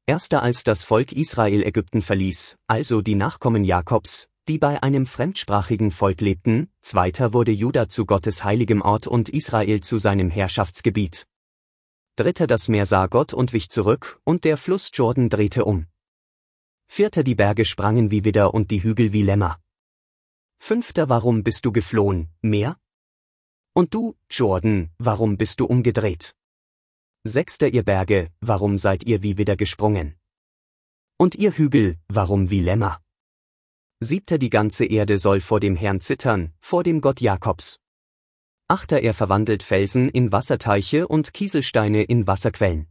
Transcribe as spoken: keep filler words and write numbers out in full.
Erster als das Volk Israel Ägypten verließ, also die Nachkommen Jakobs, die bei einem fremdsprachigen Volk lebten, zweiter wurde Juda zu Gottes heiligem Ort und Israel zu seinem Herrschaftsgebiet. Dritter das Meer sah Gott und wich zurück, und der Fluss Jordan drehte um. Vierter die Berge sprangen wie Widder und die Hügel wie Lämmer. Fünfter warum bist du geflohen, Meer? Und du, Jordan, warum bist du umgedreht? Sechster ihr Berge, warum seid ihr wie Widder gesprungen? Und ihr Hügel, warum wie Lämmer? Siebter die ganze Erde soll vor dem Herrn zittern, vor dem Gott Jakobs. Achter er verwandelt Felsen in Wasserteiche und Kieselsteine in Wasserquellen.